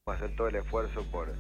hacer todo el esfuerzo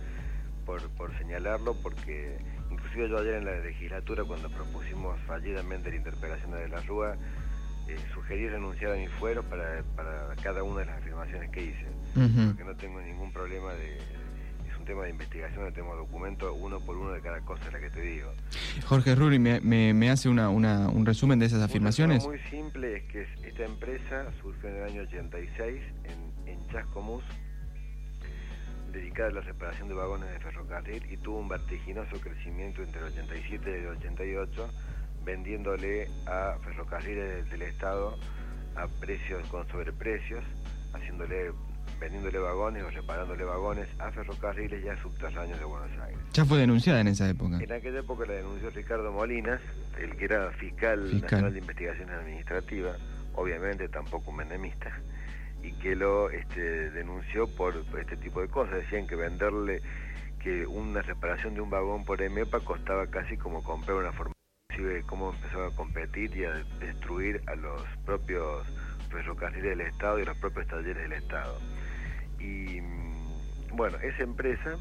por señalarlo, porque inclusive yo ayer en la legislatura, cuando propusimos fallidamente la interpelación de la Rúa, sugerí renunciar a mis fueros para cada una de las afirmaciones que hice, porque no tengo ningún problema es un tema de investigación, tenemos documentos uno por uno de cada cosa la que te digo. Jorge Ruri, ¿me hace un resumen de esas afirmaciones? Muy simple, es que esta empresa surgió en el año 86 en Chascomús, dedicada a la reparación de vagones de ferrocarril, y tuvo un vertiginoso crecimiento entre el 87 y el 88, vendiéndole a ferrocarriles del Estado a precios con sobreprecios, vendiéndole vagones o reparándole vagones a ferrocarriles ya subterráneos de Buenos Aires. ¿Ya fue denunciada en esa época? En aquella época la denunció Ricardo Molinas, el que era fiscal nacional de investigaciones administrativas, obviamente tampoco un menemista, y que lo denunció por este tipo de cosas. Decían que que una reparación de un vagón por EMEPA costaba casi como comprar una formación, inclusive cómo empezaron a competir y a destruir a los propios ferrocarriles del Estado y los propios talleres del Estado. Y bueno, esa empresa,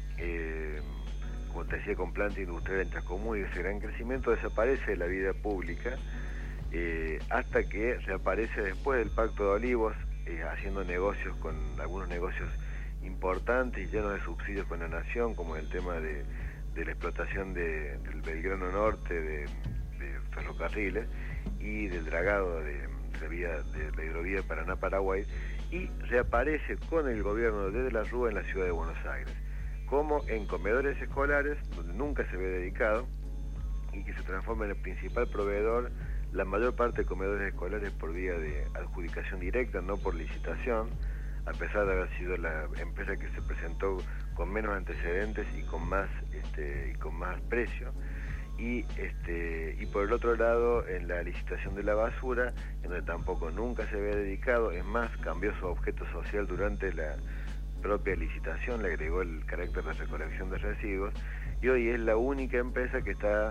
como te decía, con planta industrial en Chascomús y ese gran crecimiento, desaparece de la vida pública hasta que reaparece después del Pacto de Olivos, haciendo negocios con algunos negocios importantes y llenos de subsidios con la nación, como el tema de la explotación del Belgrano Norte, de ferrocarriles y del dragado de la hidrovía Paraná-Paraguay, y reaparece con el gobierno de la Rúa en la ciudad de Buenos Aires, como en comedores escolares, donde nunca se había dedicado, y que se transforma en el principal proveedor. La mayor parte de comedores escolares por vía de adjudicación directa, no por licitación, a pesar de haber sido la empresa que se presentó con menos antecedentes y con más precio. Y por el otro lado, en la licitación de la basura, en donde tampoco nunca se había dedicado, es más, cambió su objeto social durante la propia licitación, le agregó el carácter de recolección de residuos, y hoy es la única empresa que está,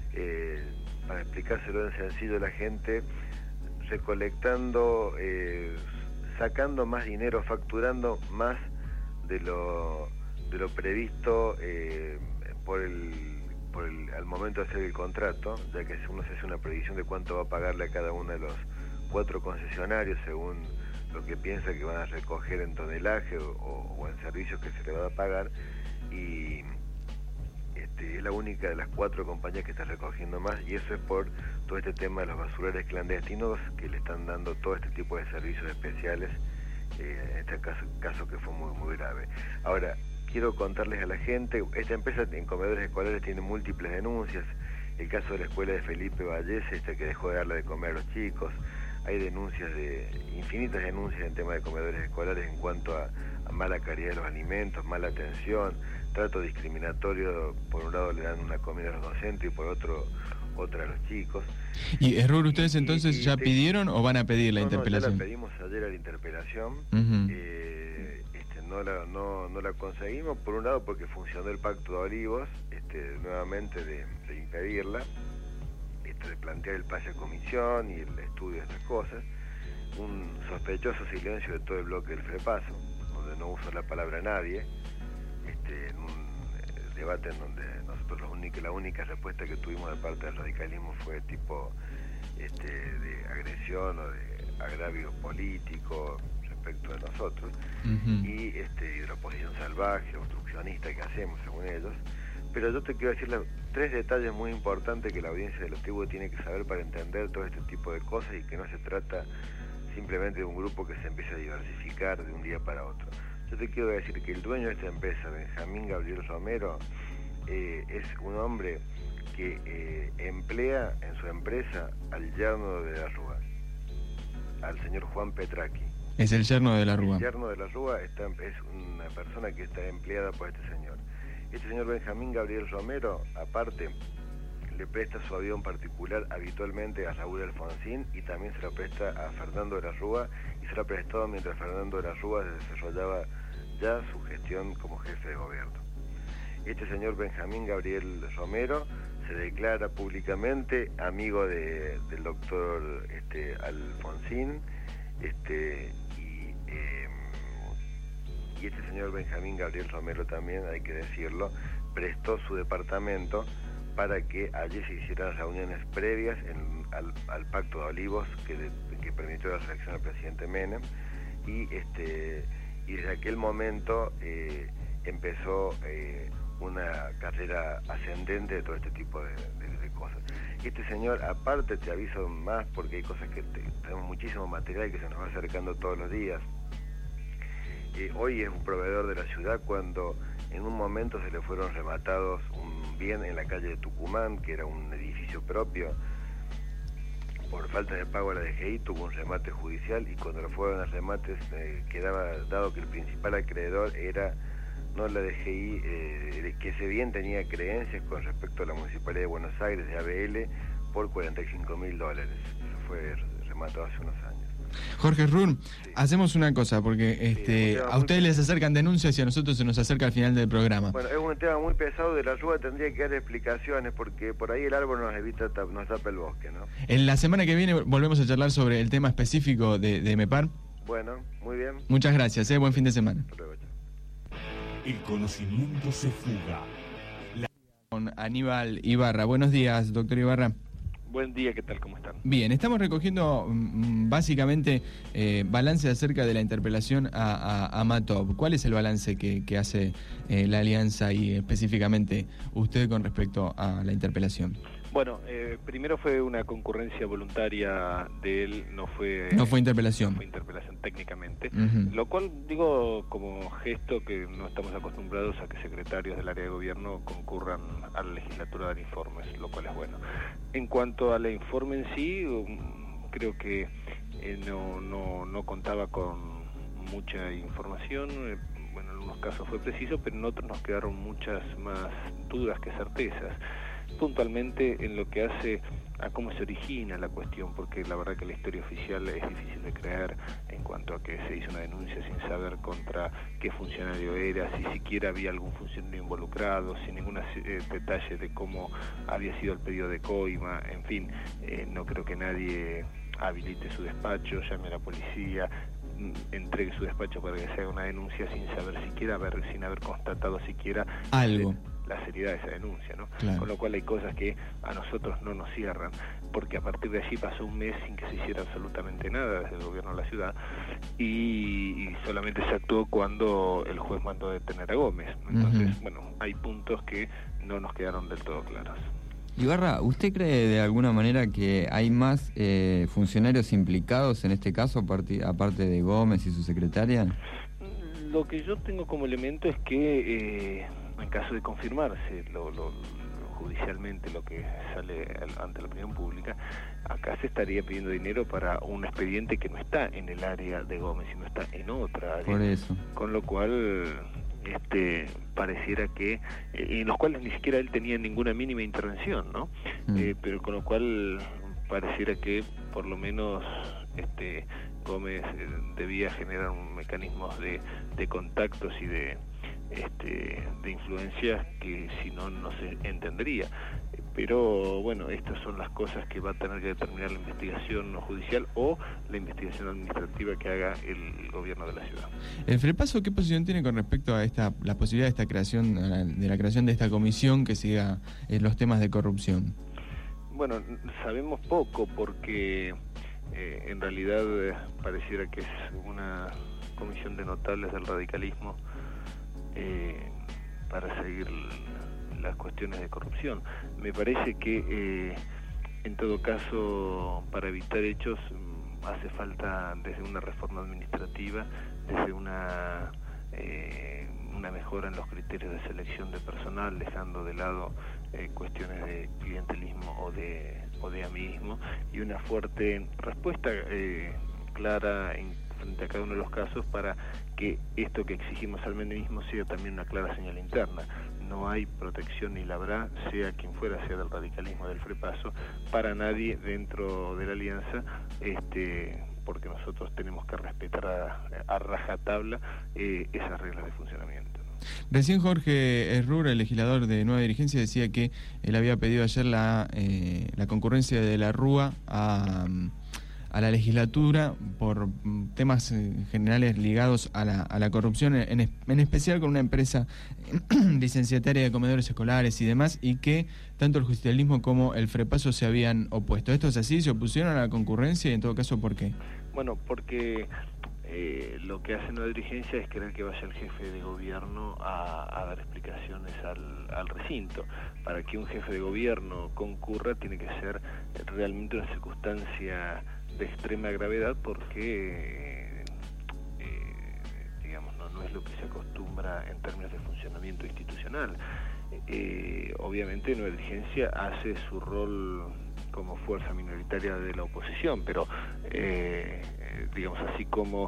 para explicárselo en sencillo a la gente, recolectando, sacando más dinero, facturando más de lo previsto al momento de hacer el contrato, ya que uno se hace una predicción de cuánto va a pagarle a cada uno de los 4 concesionarios según lo que piensa que van a recoger en tonelaje o en servicios que se le va a pagar, y es la única de las 4 compañías que está recogiendo más, y eso es por todo este tema de los basurales clandestinos que le están dando todo este tipo de servicios especiales, en este caso que fue muy, muy grave. Ahora, quiero contarles a la gente, esta empresa en comedores escolares tiene múltiples denuncias. El caso de la escuela de Felipe Vallés, que dejó de darle de comer a los chicos. Hay infinitas denuncias en tema de comedores escolares en cuanto a mala calidad de los alimentos, mala atención, trato discriminatorio. Por un lado le dan una comida a los docentes y por otro otra a los chicos. ¿Y error ustedes entonces ya pidieron o van a pedir la interpelación? Ya la pedimos ayer a la interpelación. No la conseguimos, por un lado porque funcionó el Pacto de Olivos, nuevamente de impedirla, de plantear el pase a comisión y el estudio de estas cosas, un sospechoso silencio de todo el bloque del FREPASO, donde no uso la palabra nadie, en un debate en donde nosotros la única respuesta que tuvimos de parte del radicalismo fue tipo de agresión o de agravio político respecto de nosotros, y de la oposición salvaje, obstruccionista que hacemos según ellos. Pero yo te quiero decir 3 detalles muy importantes que la audiencia de los tribus tiene que saber para entender todo este tipo de cosas, y que no se trata simplemente de un grupo que se empieza a diversificar de un día para otro. Yo te quiero decir que el dueño de esta empresa, Benjamín Gabriel Romero, es un hombre que emplea en su empresa al yerno de la Rúa, al señor Juan Petraqui. Es el yerno de la Rúa. El yerno de la Rúa es una persona que está empleada por este señor. Este señor Benjamín Gabriel Romero, aparte, le presta su avión particular habitualmente a Raúl Alfonsín, y también se lo presta a Fernando de la Rúa, y se lo ha prestado mientras Fernando de la Rúa desarrollaba ya su gestión como jefe de gobierno. Este señor Benjamín Gabriel Romero se declara públicamente amigo del doctor y este señor Benjamín Gabriel Romero también, hay que decirlo, prestó su departamento para que allí se hicieran reuniones previas al Pacto de Olivos que permitió la reelección del presidente Menem, y desde aquel momento empezó una carrera ascendente de todo este tipo de cosas. Este señor, aparte, te aviso más porque hay cosas que tenemos muchísimo material que se nos va acercando todos los días. Hoy es un proveedor de la ciudad cuando en un momento se le fueron rematados un bien en la calle de Tucumán, que era un edificio propio. Por falta de pago a la DGI tuvo un remate judicial, y cuando lo fueron a remates quedaba dado que el principal acreedor era no la DGI, que ese bien tenía creencias con respecto a la Municipalidad de Buenos Aires, de ABL, por $45.000. Eso fue rematado hace unos años. Jorge Run, sí. Hacemos una cosa, porque a ustedes les acercan denuncias y a nosotros se nos acerca al final del programa. Bueno, es un tema muy pesado. De la Rúa tendría que dar explicaciones, porque por ahí el árbol nos tapa el bosque, ¿no? En la semana que viene volvemos a charlar sobre el tema específico de MEPAR. Bueno, muy bien. Muchas gracias, buen fin de semana. Hasta luego, chao. El conocimiento se fuga. Con Aníbal Ibarra. Buenos días, doctor Ibarra. Buen día, ¿qué tal? ¿Cómo están? Bien, estamos recogiendo básicamente balance acerca de la interpelación a Matov. ¿Cuál es el balance que hace la Alianza y específicamente usted con respecto a la interpelación? Bueno, primero fue una concurrencia voluntaria de él, no fue interpelación. No fue interpelación técnicamente, Uh-huh. Lo cual digo como gesto que no estamos acostumbrados a que secretarios del área de gobierno concurran a la legislatura a dar informes, lo cual es bueno. En cuanto al informe en sí, creo que no contaba con mucha información. Bueno, en algunos casos fue preciso, pero en otros nos quedaron muchas más dudas que certezas. Puntualmente en lo que hace a cómo se origina la cuestión, porque la verdad que la historia oficial es difícil de creer en cuanto a que se hizo una denuncia sin saber contra qué funcionario era, si siquiera había algún funcionario involucrado, sin ningún detalle de cómo había sido el pedido de coima, en fin, no creo que nadie habilite su despacho, llame a la policía, entregue su despacho para que se haga una denuncia sin saber siquiera, sin haber constatado siquiera algo. La seriedad de esa denuncia, ¿no? Claro. Con lo cual hay cosas que a nosotros no nos cierran, porque a partir de allí pasó un mes sin que se hiciera absolutamente nada desde el gobierno de la ciudad, y solamente se actuó cuando el juez mandó detener a Gómez. Entonces, Uh-huh. bueno, hay puntos que no nos quedaron del todo claros. Ibarra, ¿usted cree de alguna manera que hay más funcionarios implicados en este caso, aparte de Gómez y su secretaria? Lo que yo tengo como elemento es que en caso de confirmarse judicialmente lo que sale ante la opinión pública, acá se estaría pidiendo dinero para un expediente que no está en el área de Gómez, sino está en otra área. Por eso. Con lo cual pareciera que en los cuales ni siquiera él tenía ninguna mínima intervención, ¿no? Pero con lo cual pareciera que por lo menos Gómez debía generar un mecanismos de contactos y de influencias que si no se entendería. Pero bueno, estas son las cosas que va a tener que determinar la investigación judicial o la investigación administrativa que haga el gobierno de la ciudad. ¿El FREPASO qué posición tiene con respecto a la posibilidad de la creación de esta comisión que siga los temas de corrupción? Bueno, sabemos poco porque en realidad pareciera que es una comisión de notables del radicalismo para seguir las cuestiones de corrupción. Me parece que en todo caso, para evitar hechos hace falta desde una reforma administrativa, desde una mejora en los criterios de selección de personal, dejando de lado cuestiones de clientelismo o de amiguismo, y una fuerte respuesta clara frente a cada uno de los casos para que esto que exigimos al menemismo sea también una clara señal interna. No hay protección ni la habrá, sea quien fuera, sea del radicalismo, del FREPASO, para nadie dentro de la alianza, porque nosotros tenemos que respetar a rajatabla esas reglas de funcionamiento. Recién Jorge Rur, el legislador de Nueva Dirigencia, decía que él había pedido ayer la concurrencia de la Rúa a a la legislatura por temas generales ligados a la corrupción, en especial con una empresa licenciataria de comedores escolares y demás, y que tanto el justicialismo como el FREPASO se habían opuesto. ¿Esto es así? ¿Se opusieron a la concurrencia y en todo caso por qué? Bueno, porque lo que hace una dirigencia es querer que vaya el jefe de gobierno a dar explicaciones al recinto. Para que un jefe de gobierno concurra tiene que ser realmente una circunstancia de extrema gravedad, porque digamos, no es lo que se acostumbra en términos de funcionamiento institucional. Obviamente una dirigencia hace su rol como fuerza minoritaria de la oposición, pero digamos, así como,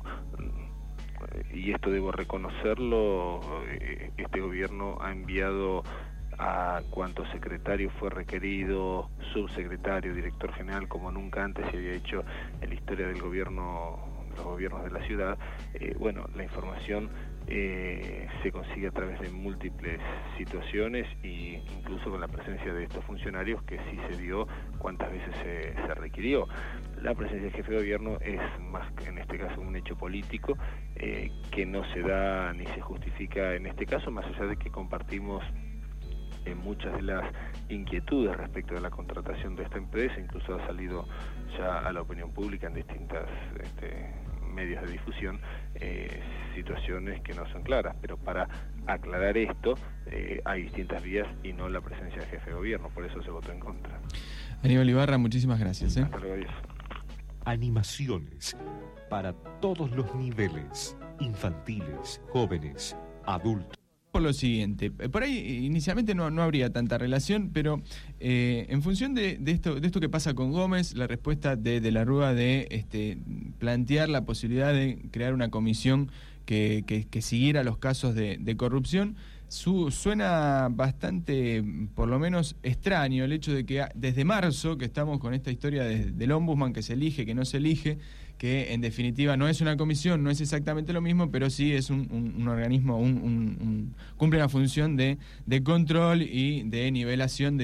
y esto debo reconocerlo, este gobierno ha enviado a cuanto secretario fue requerido, subsecretario, director general, como nunca antes se había hecho en la historia del gobierno, los gobiernos de la ciudad. Bueno, la información se consigue a través de múltiples situaciones, e incluso con la presencia de estos funcionarios, que sí se dio cuantas veces se requirió. La presencia del jefe de gobierno es más que en este caso un hecho político que no se da ni se justifica en este caso, más allá de que compartimos muchas de las inquietudes respecto de la contratación de esta empresa. Incluso ha salido ya a la opinión pública en distintas medios de difusión situaciones que no son claras, pero para aclarar esto hay distintas vías y no la presencia del jefe de gobierno, por eso se votó en contra. Aníbal Ibarra, muchísimas gracias. Hasta luego, adiós. Animaciones para todos los niveles, infantiles, jóvenes, adultos. Por lo siguiente, por ahí inicialmente no habría tanta relación, pero en función de esto que pasa con Gómez, la respuesta de la Rúa de plantear la posibilidad de crear una comisión que siguiera los casos de corrupción, suena bastante, por lo menos, extraño el hecho de que desde marzo, que estamos con esta historia del ombudsman, que se elige, que no se elige, que en definitiva no es una comisión, no es exactamente lo mismo, pero sí es un organismo, cumple una función de control y de nivelación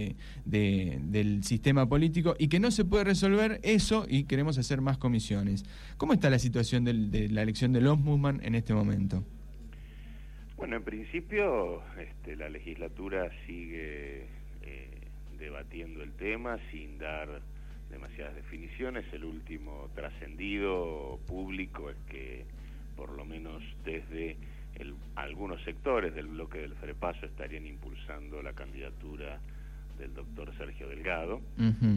del sistema político, y que no se puede resolver eso y queremos hacer más comisiones. ¿Cómo está la situación de la elección del ombudsman en este momento? Bueno, en principio la legislatura sigue debatiendo el tema sin dar demasiadas definiciones. El último trascendido público es que por lo menos desde algunos sectores del bloque del FREPASO estarían impulsando la candidatura del doctor Sergio Delgado. Uh-huh.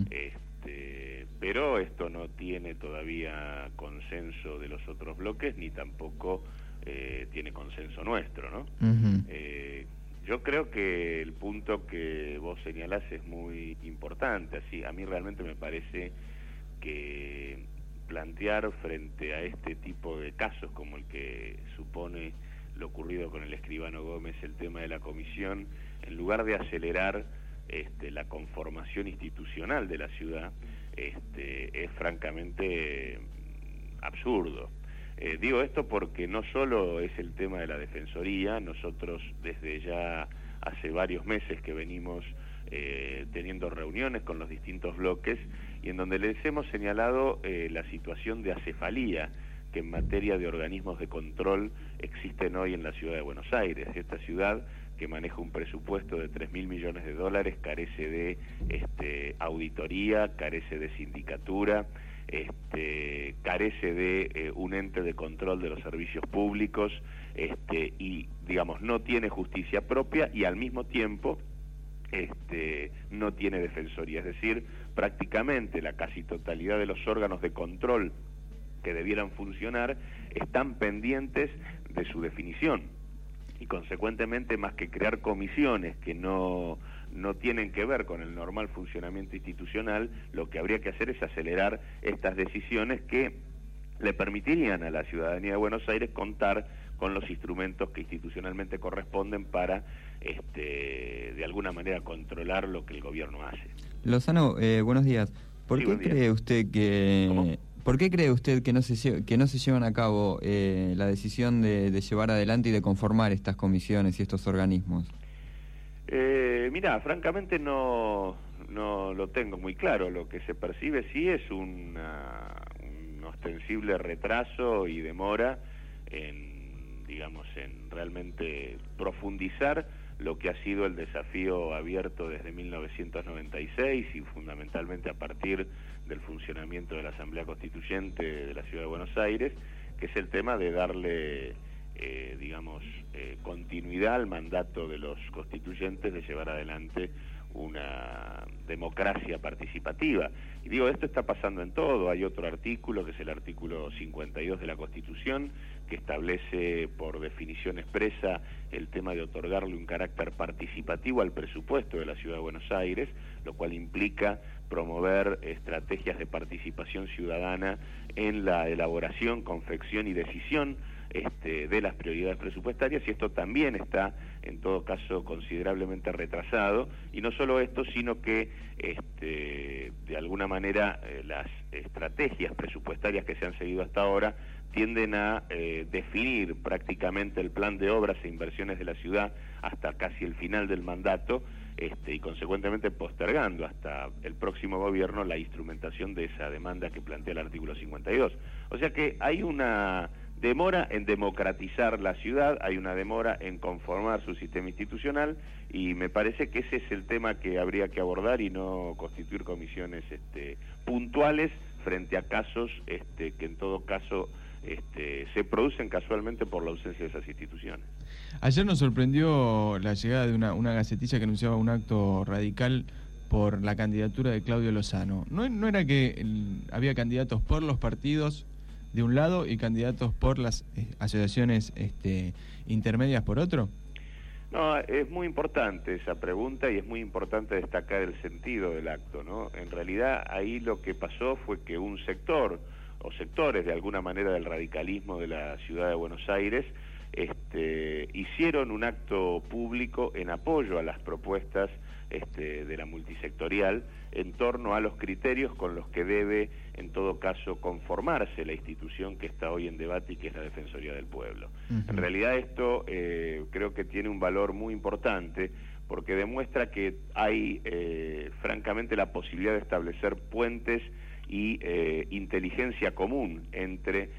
Pero esto no tiene todavía consenso de los otros bloques, ni tampoco tiene consenso nuestro, ¿no? Uh-huh. Yo creo que el punto que vos señalás es muy importante. Así, a mí realmente me parece que plantear frente a este tipo de casos, como el que supone lo ocurrido con el escribano Gómez, el tema de la comisión, en lugar de acelerar la conformación institucional de la ciudad, es francamente absurdo. Digo esto porque no solo es el tema de la Defensoría. Nosotros desde ya hace varios meses que venimos teniendo reuniones con los distintos bloques, y en donde les hemos señalado la situación de acefalía que en materia de organismos de control existen hoy en la ciudad de Buenos Aires. Esta ciudad, que maneja un presupuesto de $3.000 millones, carece de auditoría, carece de sindicatura, carece de un ente de control de los servicios públicos, y digamos no tiene justicia propia, y al mismo tiempo no tiene defensoría. Es decir, prácticamente la casi totalidad de los órganos de control que debieran funcionar están pendientes de su definición, y consecuentemente, más que crear comisiones que no tienen que ver con el normal funcionamiento institucional, lo que habría que hacer es acelerar estas decisiones que le permitirían a la ciudadanía de Buenos Aires contar con los instrumentos que institucionalmente corresponden para de alguna manera controlar lo que el gobierno hace. Lozano, buenos días. ¿Por qué cree usted que no se llevan a cabo la decisión de llevar adelante y de conformar estas comisiones y estos organismos? Mirá, francamente no no lo tengo muy claro. Lo que se percibe sí es un ostensible retraso y demora en, digamos, en realmente profundizar lo que ha sido el desafío abierto desde 1996 y fundamentalmente a partir del funcionamiento de la Asamblea Constituyente de la Ciudad de Buenos Aires, que es el tema de darle, continuidad al mandato de los constituyentes de llevar adelante una democracia participativa. Y digo, esto está pasando en todo. Hay otro artículo, que es el artículo 52 de la Constitución, que establece por definición expresa el tema de otorgarle un carácter participativo al presupuesto de la Ciudad de Buenos Aires, lo cual implica promover estrategias de participación ciudadana en la elaboración, confección y decisión de las prioridades presupuestarias, y esto también está, en todo caso, considerablemente retrasado, y no solo esto, sino que de alguna manera las estrategias presupuestarias que se han seguido hasta ahora tienden a definir prácticamente el plan de obras e inversiones de la ciudad hasta casi el final del mandato, y consecuentemente postergando hasta el próximo gobierno la instrumentación de esa demanda que plantea el artículo 52. O sea que hay una demora en democratizar la ciudad, hay una demora en conformar su sistema institucional, y me parece que ese es el tema que habría que abordar y no constituir comisiones puntuales frente a casos que en todo caso se producen casualmente por la ausencia de esas instituciones. Ayer nos sorprendió la llegada de una gacetilla que anunciaba un acto radical por la candidatura de Claudio Lozano. ¿No era que había candidatos por los partidos de un lado y candidatos por las asociaciones intermedias por otro? No, es muy importante esa pregunta y es muy importante destacar el sentido del acto, ¿no? En realidad ahí lo que pasó fue que un sector o sectores de alguna manera del radicalismo de la Ciudad de Buenos Aires hicieron un acto público en apoyo a las propuestas de la multisectorial en torno a los criterios con los que debe, en todo caso, conformarse la institución que está hoy en debate y que es la Defensoría del Pueblo. En realidad esto creo que tiene un valor muy importante porque demuestra que hay francamente la posibilidad de establecer puentes y inteligencia común entre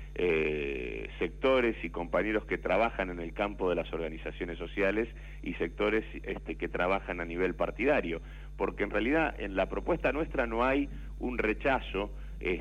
sectores y compañeros que trabajan en el campo de las organizaciones sociales y sectores que trabajan a nivel partidario, porque en realidad en la propuesta nuestra no hay un rechazo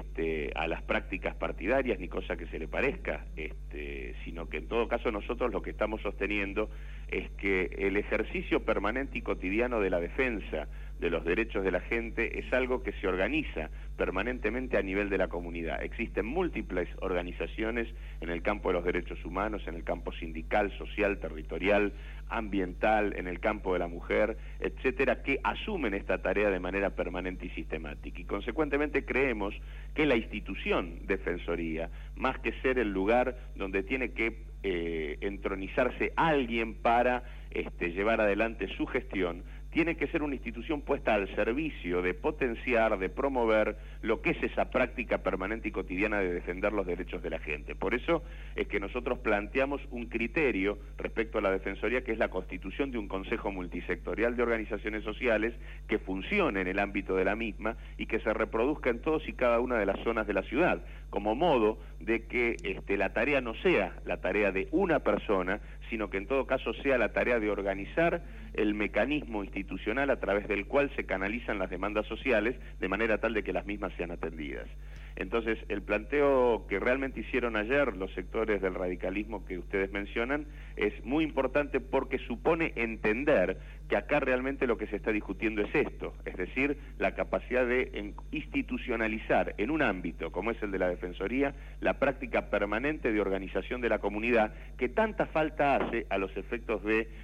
a las prácticas partidarias ni cosa que se le parezca, sino que en todo caso nosotros lo que estamos sosteniendo es que el ejercicio permanente y cotidiano de la defensa de los derechos de la gente es algo que se organiza permanentemente a nivel de la comunidad. Existen múltiples organizaciones en el campo de los derechos humanos, en el campo sindical, social, territorial, ambiental, en el campo de la mujer, etcétera, que asumen esta tarea de manera permanente y sistemática. Y consecuentemente creemos que la institución Defensoría, más que ser el lugar donde tiene que entronizarse alguien para llevar adelante su gestión, tiene que ser una institución puesta al servicio de potenciar, de promover lo que es esa práctica permanente y cotidiana de defender los derechos de la gente. Por eso es que nosotros planteamos un criterio respecto a la Defensoría, que es la constitución de un Consejo Multisectorial de Organizaciones Sociales que funcione en el ámbito de la misma y que se reproduzca en todos y cada una de las zonas de la ciudad, como modo de que la tarea no sea la tarea de una persona, sino que en todo caso sea la tarea de organizar el mecanismo institucional a través del cual se canalizan las demandas sociales de manera tal de que las mismas sean atendidas. Entonces, el planteo que realmente hicieron ayer los sectores del radicalismo que ustedes mencionan es muy importante porque supone entender que acá realmente lo que se está discutiendo es esto, es decir, la capacidad de institucionalizar en un ámbito como es el de la Defensoría la práctica permanente de organización de la comunidad que tanta falta hace a los efectos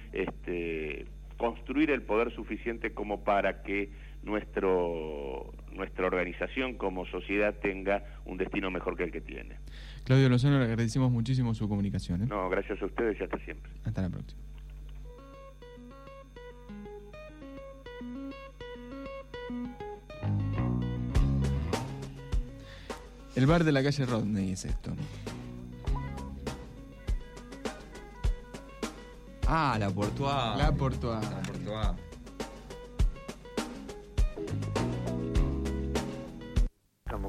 de construir el poder suficiente como para que nuestra organización como sociedad tenga un destino mejor que el que tiene. Claudio Lozano, le agradecemos muchísimo su comunicación. No, gracias a ustedes y hasta siempre. Hasta la próxima. El bar de la calle Rodney es esto. Ah, la Portuá. La Portuá. La Portuá.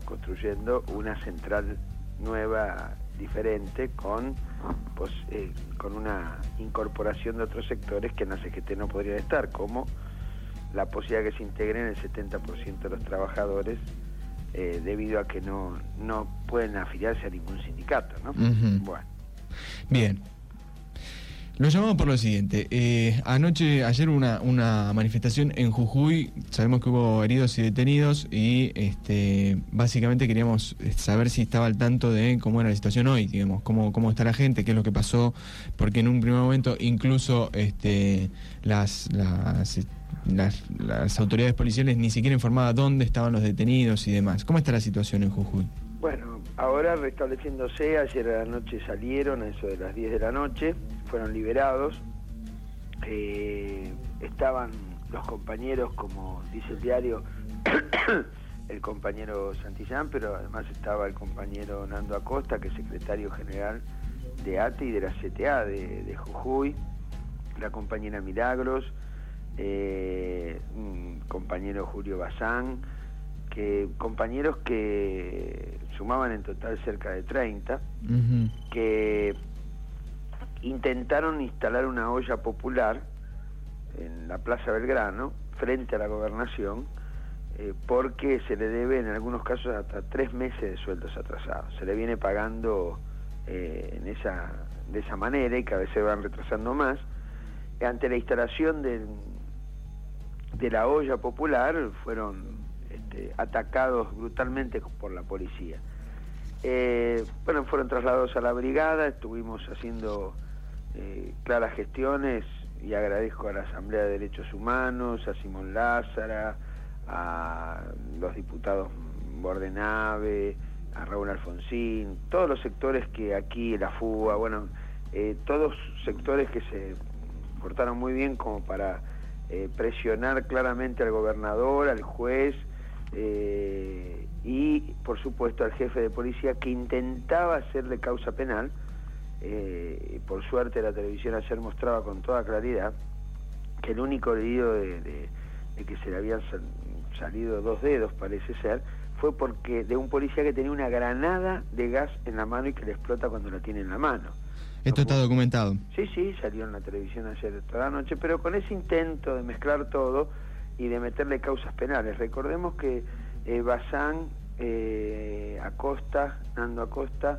construyendo una central nueva, diferente, con una incorporación de otros sectores que en la CGT no podrían estar, como la posibilidad de que se integren el 70% de los trabajadores, debido a que no pueden afiliarse a ningún sindicato, ¿no? Bueno. Bien. Lo llamamos por lo siguiente. Ayer una manifestación en Jujuy. Sabemos que hubo heridos y detenidos y básicamente queríamos saber si estaba al tanto de cómo era la situación hoy, digamos, cómo está la gente, qué es lo que pasó, porque en un primer momento incluso las autoridades policiales ni siquiera informaban dónde estaban los detenidos y demás. ¿Cómo está la situación en Jujuy? Bueno, ahora restableciéndose, ayer a la noche salieron, a eso de las 10 de la noche, fueron liberados. Estaban los compañeros, como dice el diario, el compañero Santillán, pero además estaba el compañero Nando Acosta, que es secretario general de ATE y de la CTA de Jujuy, la compañera Milagros, compañero Julio Bazán, compañeros que sumaban en total cerca de 30, que intentaron instalar una olla popular en la Plaza Belgrano, frente a la gobernación, porque se le debe en algunos casos hasta 3 meses de sueldos atrasados. Se le viene pagando de esa manera, y cada vez se van retrasando más. Ante la instalación de la olla popular, fueron atacados brutalmente por la policía. Fueron trasladados a la brigada, estuvimos haciendo claras gestiones, y agradezco a la Asamblea de Derechos Humanos, a Simón Lázara, a los diputados Bordenave, a Raúl Alfonsín, todos los sectores que aquí, la FUA, todos sectores que se portaron muy bien como para presionar claramente al gobernador, al juez, y por supuesto al jefe de policía, que intentaba hacerle causa penal. Por suerte la televisión ayer mostraba con toda claridad que el único herido de que se le habían salido 2 dedos, parece ser, fue porque de un policía que tenía una granada de gas en la mano y que le explota cuando la tiene en la mano. ¿Esto está documentado? Sí, salió en la televisión ayer toda la noche, pero con ese intento de mezclar todo y de meterle causas penales. Recordemos que Bazán, Acosta, Nando Acosta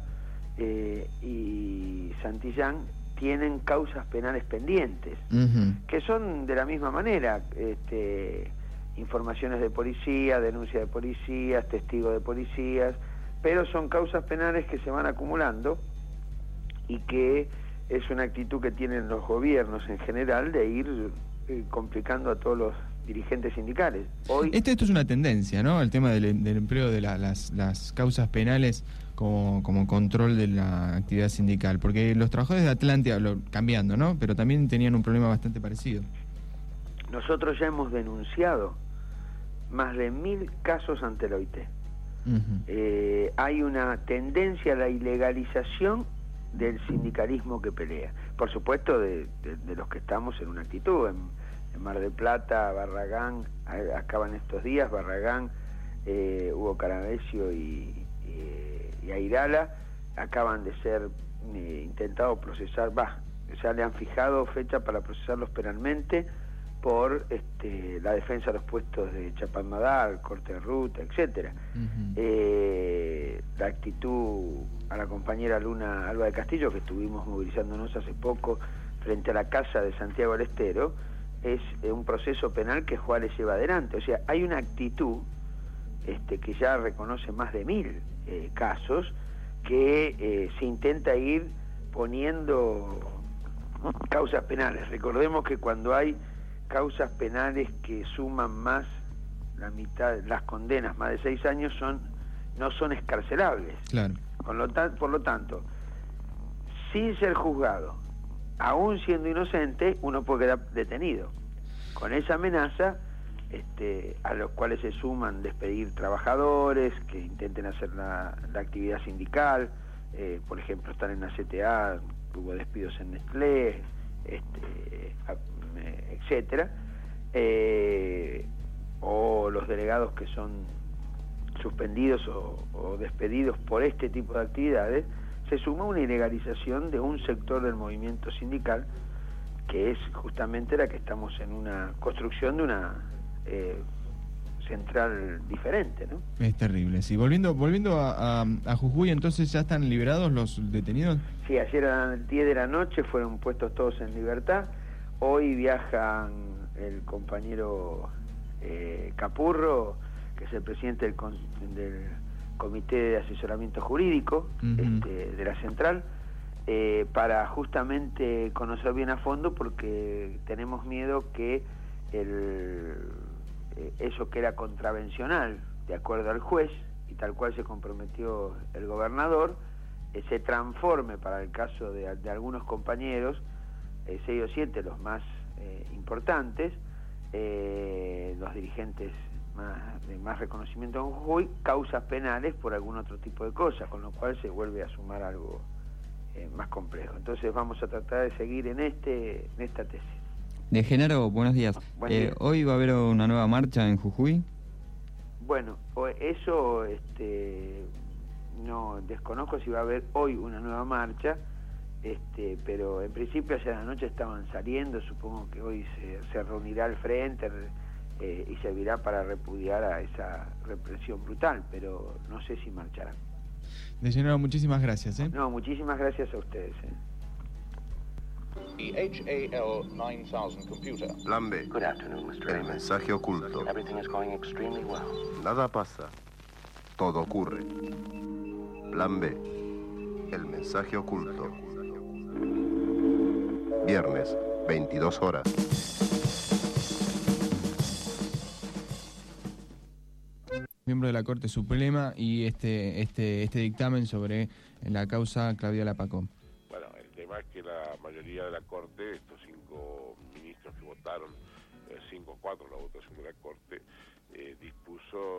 y Santillán tienen causas penales pendientes, que son de la misma manera, informaciones de policía, denuncia de policías, testigos de policías, pero son causas penales que se van acumulando, y que es una actitud que tienen los gobiernos en general de ir complicando a todos los dirigentes sindicales. Hoy esto es una tendencia, ¿no? El tema del empleo de las causas penales como control de la actividad sindical, porque los trabajadores de Atlántida, cambiando, ¿no? Pero también tenían un problema bastante parecido. Nosotros ya hemos denunciado más de 1000 casos ante la OIT. Hay una tendencia a la ilegalización del sindicalismo que pelea. Por supuesto, de los que estamos en una actitud. En Mar del Plata, Barragán, acaban estos días, Barragán, Hugo Caravesio y Airala, acaban de ser intentados procesar, ya le han fijado fecha para procesarlos penalmente por la defensa de los puestos de Chapadmalal, corte de ruta, etcétera. La actitud a la compañera Luna Alba de Castillo, que estuvimos movilizándonos hace poco frente a la casa de Santiago del Estero, es un proceso penal que Juárez lleva adelante. O sea, hay una actitud que ya reconoce más de 1000 casos, que se intenta ir poniendo causas penales. Recordemos que cuando hay causas penales que suman más la mitad, las condenas más de 6 años no son escarcelables. Claro. Por lo tanto, sin ser juzgado, aún siendo inocente, uno puede quedar detenido. Con esa amenaza, a los cuales se suman despedir trabajadores que intenten hacer la actividad sindical, por ejemplo, están en la CTA, hubo despidos en Nestlé, etcétera, o los delegados que son suspendidos o despedidos por este tipo de actividades, se sumó una ilegalización de un sector del movimiento sindical, que es justamente la que estamos en una construcción de una central diferente, ¿no? Es terrible, sí. Volviendo a Jujuy, entonces, ¿ya están liberados los detenidos? Sí, ayer a las 10 de la noche fueron puestos todos en libertad. Hoy viajan el compañero Capurro, que es el presidente del Comité de Asesoramiento Jurídico de la central, para justamente conocer bien a fondo, porque tenemos miedo que eso que era contravencional, de acuerdo al juez, y tal cual se comprometió el gobernador, se transforme, para el caso de algunos compañeros, 6 o 7, los más importantes, los dirigentes de más reconocimiento en Jujuy, causas penales por algún otro tipo de cosa, con lo cual se vuelve a sumar algo más complejo. Entonces vamos a tratar de seguir en esta tesis. De Genaro, buenos días. Buen día. ¿Hoy va a haber una nueva marcha en Jujuy? Bueno, eso no desconozco si va a haber hoy una nueva marcha, pero en principio ayer a la noche estaban saliendo, supongo que hoy se reunirá el frente y servirá para repudiar a esa represión brutal, pero no sé si marcharán. De Genaro, muchísimas gracias. No, muchísimas gracias a ustedes. The HAL 9000 computer. Plan B. Good afternoon, Mr. El mensaje oculto. Everything is going extremely well. Nada pasa. Todo ocurre. Plan B. El mensaje oculto. Viernes, 22 horas. Miembro de la Corte Suprema, y este dictamen sobre la causa Claudia Lapacó. Bueno, el tema es que la mayoría de la Corte, estos 5 ministros que votaron, 5-4 la votación de la Corte, dispuso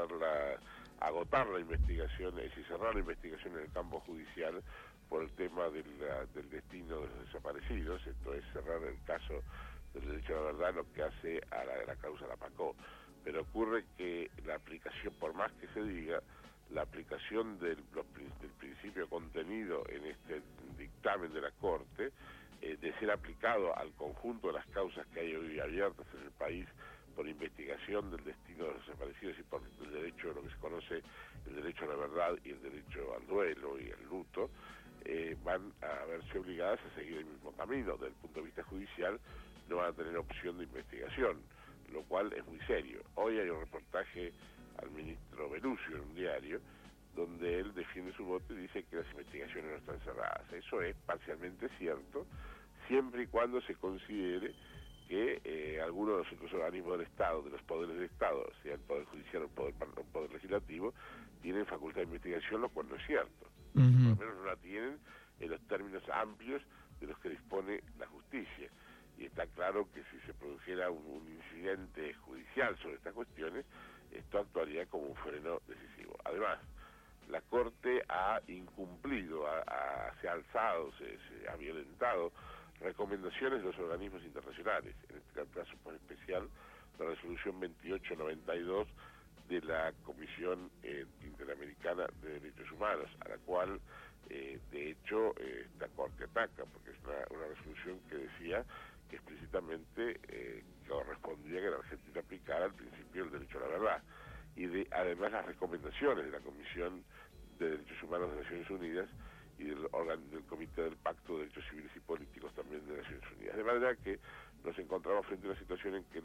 agotar la investigación, es decir, cerrar la investigación en el campo judicial por el tema del destino de los desaparecidos. Esto es cerrar el caso del derecho a la verdad, lo que hace a la causa Lapacó. Pero ocurre que la aplicación, por más que se diga, la aplicación del principio contenido en este dictamen de la Corte, de ser aplicado al conjunto de las causas que hay hoy abiertas en el país por investigación del destino de los desaparecidos y por el derecho, lo que se conoce el derecho a la verdad y el derecho al duelo y al luto, van a verse obligadas a seguir el mismo camino. Desde el punto de vista judicial no van a tener opción de investigación, lo cual es muy serio. Hoy hay un reportaje al ministro Belucio en un diario, donde él defiende su voto y dice que las investigaciones no están cerradas. Eso es parcialmente cierto, siempre y cuando se considere que algunos de los otros organismos del Estado, de los poderes del Estado, sea el Poder Judicial o el Poder Legislativo, tienen facultad de investigación, lo cual no es cierto. Por lo menos no la tienen en los términos amplios de los que dispone la justicia. Y está claro que si se produjera un incidente judicial sobre estas cuestiones, esto actuaría como un freno decisivo. Además, la Corte ha incumplido, se ha alzado, se ha violentado recomendaciones de los organismos internacionales, en este caso por especial la resolución 2892 de la Comisión Interamericana de Derechos Humanos, a la cual de hecho esta Corte ataca, porque es una resolución que decía que explícitamente correspondía que la Argentina aplicara el principio del derecho a la verdad, y además las recomendaciones de la Comisión de Derechos Humanos de Naciones Unidas y del Comité del Pacto de Derechos Civiles y Políticos también de Naciones Unidas. De manera que nos encontramos frente a una situación en que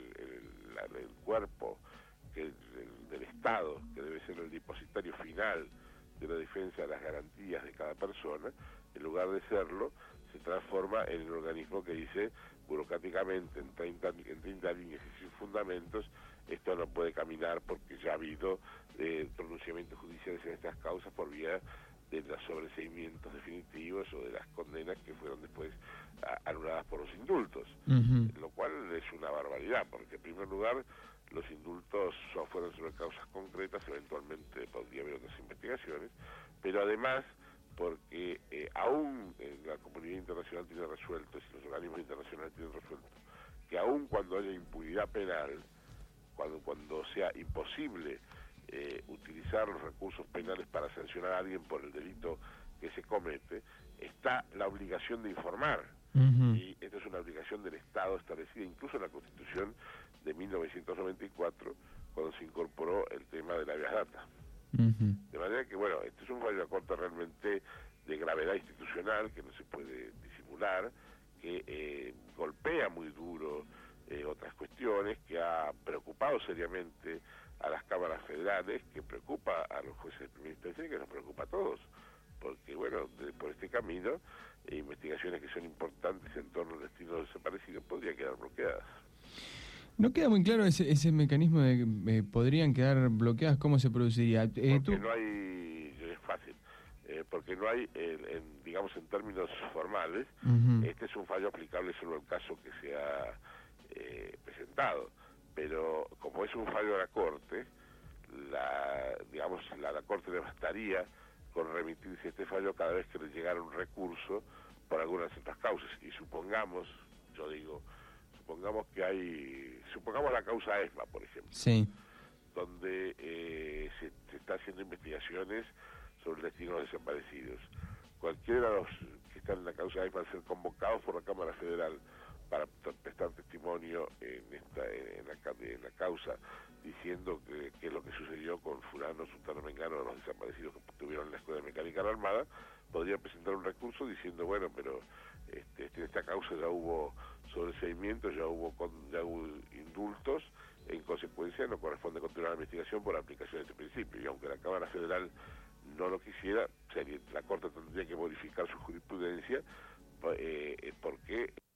el cuerpo del Estado, que debe ser el depositario final de la defensa de las garantías de cada persona, en lugar de serlo, se transforma en un organismo que dice burocráticamente en 30 líneas y sin fundamentos: esto no puede caminar porque ya ha habido pronunciamientos judiciales en estas causas por vía de los sobreseimientos definitivos o de las condenas que fueron después anuladas por los indultos, lo cual es una barbaridad, porque en primer lugar los indultos fueron sobre causas concretas, eventualmente podría haber otras investigaciones, pero además porque aún la comunidad internacional tiene resuelto, si los organismos internacionales tienen resuelto, que aún cuando haya impunidad penal, cuando sea imposible utilizar los recursos penales para sancionar a alguien por el delito que se comete, está la obligación de informar. Y esta es una obligación del Estado establecida incluso en la Constitución de 1994, cuando se incorporó el tema de la habeas data. De manera que, bueno, este es un fallo de la Corte realmente de gravedad institucional, que no se puede disimular, que golpea muy duro otras cuestiones, que ha preocupado seriamente a las cámaras federales, que preocupa a los jueces de primera instancia y que nos preocupa a todos, porque, bueno, por este camino, investigaciones que son importantes en torno al destino de desaparecidos podrían quedar bloqueadas. No queda muy claro ese mecanismo de que podrían quedar bloqueadas, ¿cómo se produciría? Porque no hay, es fácil, porque no hay, digamos en términos formales, este es un fallo aplicable solo al caso que se ha presentado, pero como es un fallo de la Corte, la Corte le bastaría con remitirse este fallo cada vez que le llegara un recurso por algunas otras causas, y supongamos la causa ESMA, por ejemplo, sí, donde se está haciendo investigaciones sobre el destino de los desaparecidos. Cualquiera de los que están en la causa ESMA van a ser convocados por la Cámara Federal para prestar testimonio en la causa, diciendo que es lo que sucedió con fulano, sultano, mengano, de los desaparecidos que tuvieron en la Escuela de Mecánica de la Armada. Podría presentar un recurso diciendo, bueno, pero en esta causa ya hubo sobreseimiento, ya hubo indultos, en consecuencia no corresponde continuar la investigación por aplicación de este principio, y aunque la Cámara Federal no lo quisiera, la Corte tendría que modificar su jurisprudencia, porque